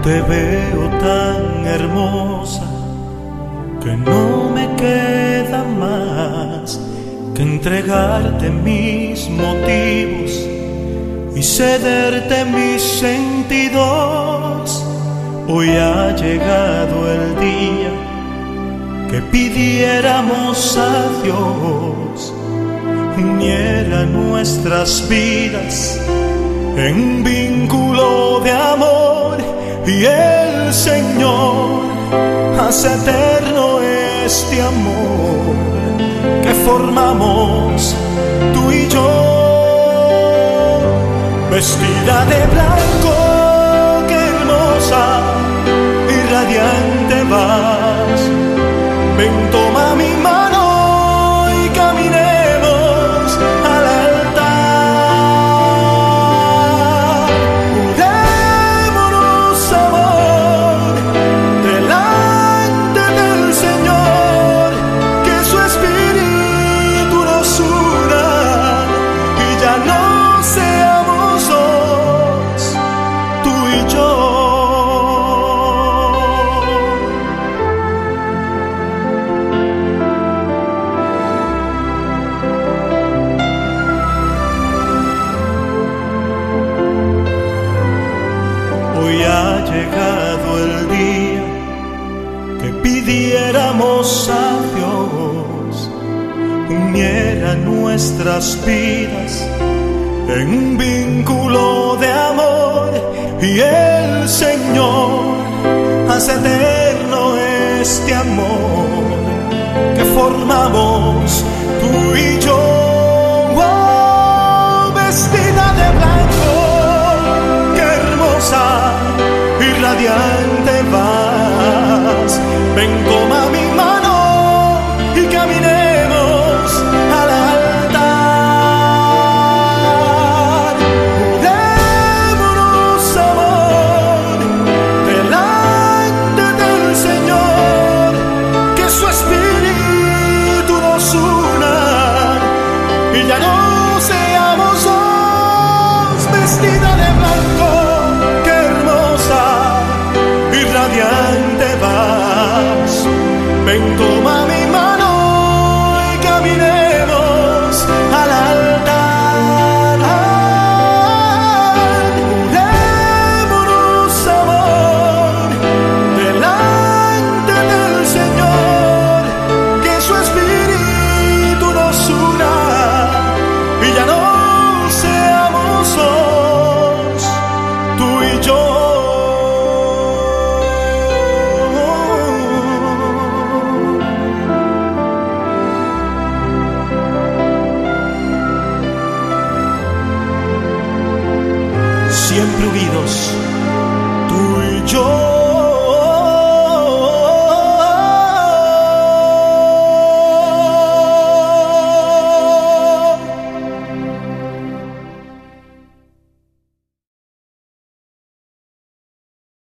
Te veo tan hermosa que no me queda más que entregarte mis motivos y cederte mis sentidos. Hoy ha llegado el día que pidiéramos a Dios uniera nuestras vidas en vínculo de amor, y el Señor hace eterno este amor que formamos tú y yo. Vestida de blanco, qué hermosa y radiante vas. Ven, toma mi mano y caminemos al altar. Jurémonos amor delante del Señor, que su espíritu nos una y ya no seamos dos, tú y yo. Hoy ha llegado el día que pidiéramos a Dios uniera nuestras vidas en un vínculo de amor, y el Señor hace eterno este amor que formamos tú y yo. Oh, vestida de blanco, qué hermosa y radiante vas. Ven, toma mi mano y caminemos al altar. Jurémonos amor delante del Señor, que su espíritu nos una y ya no seamos dos. Vestida de blanco, qué hermosa y radiante vas. Ven, toma mi mano y caminemos al altar. Jurémonos amor delante del Señor, que su espíritu nos una y ya no seamos dos, tú y yo. Siempre unidos, tú y yo.